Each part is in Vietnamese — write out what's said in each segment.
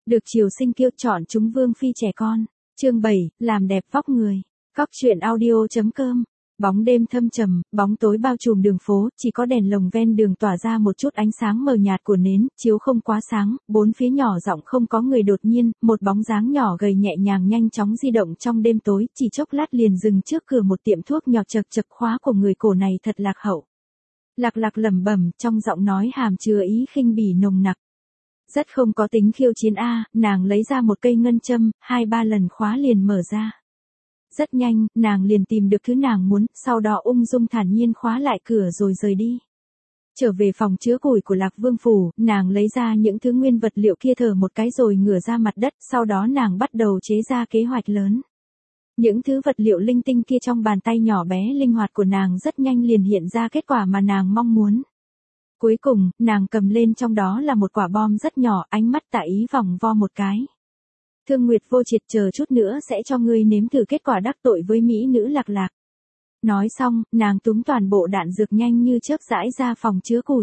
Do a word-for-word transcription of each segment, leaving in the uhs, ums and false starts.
Được triều sinh kiêu chọn chúng vương phi trẻ con. Chương bảy, làm đẹp vóc người. Cóc truyện audio chấm com. Bóng đêm thâm trầm, bóng tối bao trùm đường phố, chỉ có đèn lồng ven đường tỏa ra một chút ánh sáng mờ nhạt của nến, chiếu không quá sáng, bốn phía nhỏ rộng không có người. Đột nhiên, một bóng dáng nhỏ gầy nhẹ nhàng nhanh chóng di động trong đêm tối, chỉ chốc lát liền dừng trước cửa một tiệm thuốc nhỏ. Chật chật, khóa của người cổ này thật lạc hậu. Lạc lạc lẩm bẩm, trong giọng nói hàm chứa ý khinh bỉ nồng nặc. Rất không có tính khiêu chiến a. Nàng lấy ra một cây ngân châm, hai ba lần khóa liền mở ra. Rất nhanh, nàng liền tìm được thứ nàng muốn, sau đó ung dung thản nhiên khóa lại cửa rồi rời đi. Trở về phòng chứa củi của Lạc Vương phủ, nàng lấy ra những thứ nguyên vật liệu kia thở một cái rồi ngửa ra mặt đất, sau đó nàng bắt đầu chế ra kế hoạch lớn. Những thứ vật liệu linh tinh kia trong bàn tay nhỏ bé linh hoạt của nàng rất nhanh liền hiện ra kết quả mà nàng mong muốn. Cuối cùng, nàng cầm lên trong đó là một quả bom rất nhỏ, ánh mắt tả ý vòng vo một cái. Thương Nguyệt Vô Triệt, chờ chút nữa sẽ cho ngươi nếm thử kết quả đắc tội với mỹ nữ Lạc Lạc. Nói xong, nàng túm toàn bộ đạn dược nhanh như chớp rãi ra phòng chứa củi.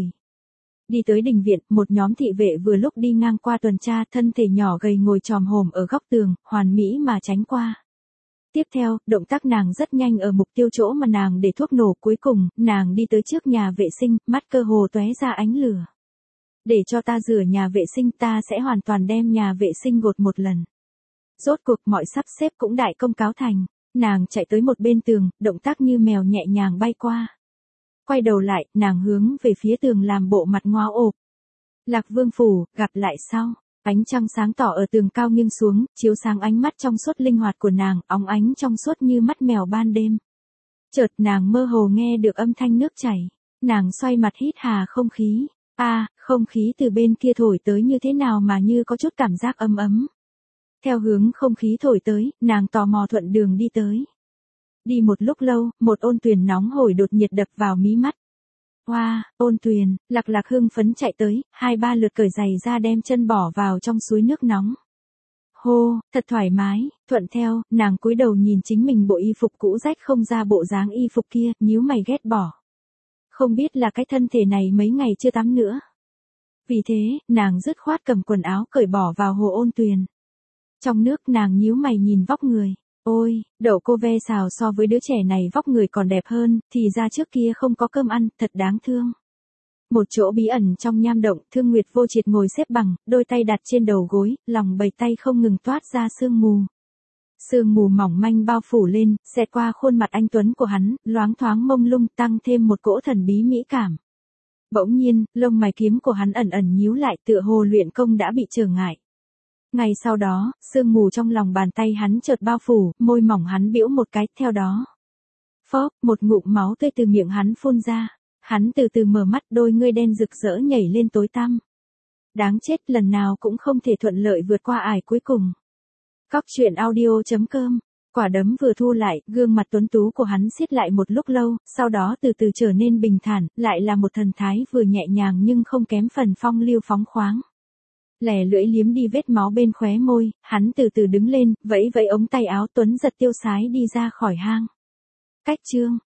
Đi tới đình viện, một nhóm thị vệ vừa lúc đi ngang qua tuần tra, thân thể nhỏ gầy ngồi chòm hổm ở góc tường, hoàn mỹ mà tránh qua. Tiếp theo, động tác nàng rất nhanh ở mục tiêu chỗ mà nàng để thuốc nổ. Cuối cùng, nàng đi tới trước nhà vệ sinh, mắt cơ hồ tóe ra ánh lửa. Để cho ta rửa nhà vệ sinh, ta sẽ hoàn toàn đem nhà vệ sinh gột một lần. Rốt cuộc mọi sắp xếp cũng đại công cáo thành. Nàng chạy tới một bên tường, động tác như mèo nhẹ nhàng bay qua. Quay đầu lại, nàng hướng về phía tường làm bộ mặt ngoao ộp. Lạc Vương phủ, gặp lại sau. Ánh trăng sáng tỏ ở tường cao nghiêng xuống, chiếu sáng ánh mắt trong suốt linh hoạt của nàng, óng ánh trong suốt như mắt mèo ban đêm. Chợt nàng mơ hồ nghe được âm thanh nước chảy. Nàng xoay mặt hít hà không khí. A, à, không khí từ bên kia thổi tới như thế nào mà như có chút cảm giác ấm ấm. Theo hướng không khí thổi tới, nàng tò mò thuận đường đi tới. Đi một lúc lâu, một ôn tuyền nóng hổi đột nhiệt đập vào mí mắt. Hoa, wow, ôn tuyền, Lạc Lạc hưng phấn chạy tới, hai ba lượt cởi giày ra đem chân bỏ vào trong suối nước nóng. Hô, thật thoải mái. Thuận theo, nàng cúi đầu nhìn chính mình bộ y phục cũ rách không ra bộ dáng y phục kia, nhíu mày ghét bỏ. Không biết là cái thân thể này mấy ngày chưa tắm nữa. Vì thế, nàng dứt khoát cầm quần áo cởi bỏ vào hồ ôn tuyền. Trong nước nàng nhíu mày nhìn vóc người. Ôi, đậu cô ve xào so với đứa trẻ này vóc người còn đẹp hơn, thì ra trước kia không có cơm ăn, thật đáng thương. Một chỗ bí ẩn trong nham động, Thương Nguyệt Vô Triệt ngồi xếp bằng, đôi tay đặt trên đầu gối, lòng bàn tay không ngừng toát ra sương mù. Sương mù mỏng manh bao phủ lên, xẹt qua khuôn mặt anh tuấn của hắn, loáng thoáng mông lung, tăng thêm một cỗ thần bí mỹ cảm. Bỗng nhiên, lông mày kiếm của hắn ẩn ẩn nhíu lại, tựa hồ luyện công đã bị trở ngại. Ngay sau đó, sương mù trong lòng bàn tay hắn chợt bao phủ, môi mỏng hắn bĩu một cái, theo đó. Phốc, một ngụm máu tươi từ miệng hắn phun ra. Hắn từ từ mở mắt, đôi ngươi đen rực rỡ nhảy lên tối tăm. Đáng chết, lần nào cũng không thể thuận lợi vượt qua ải cuối cùng. Cóc truyện audio chấm com. Quả đấm vừa thu lại, gương mặt tuấn tú của hắn siết lại một lúc lâu, sau đó từ từ trở nên bình thản, lại là một thần thái vừa nhẹ nhàng nhưng không kém phần phong lưu phóng khoáng. Lẻ lưỡi liếm đi vết máu bên khóe môi, hắn từ từ đứng lên, vẫy vẫy ống tay áo, tuấn giật tiêu sái đi ra khỏi hang. Cách chương.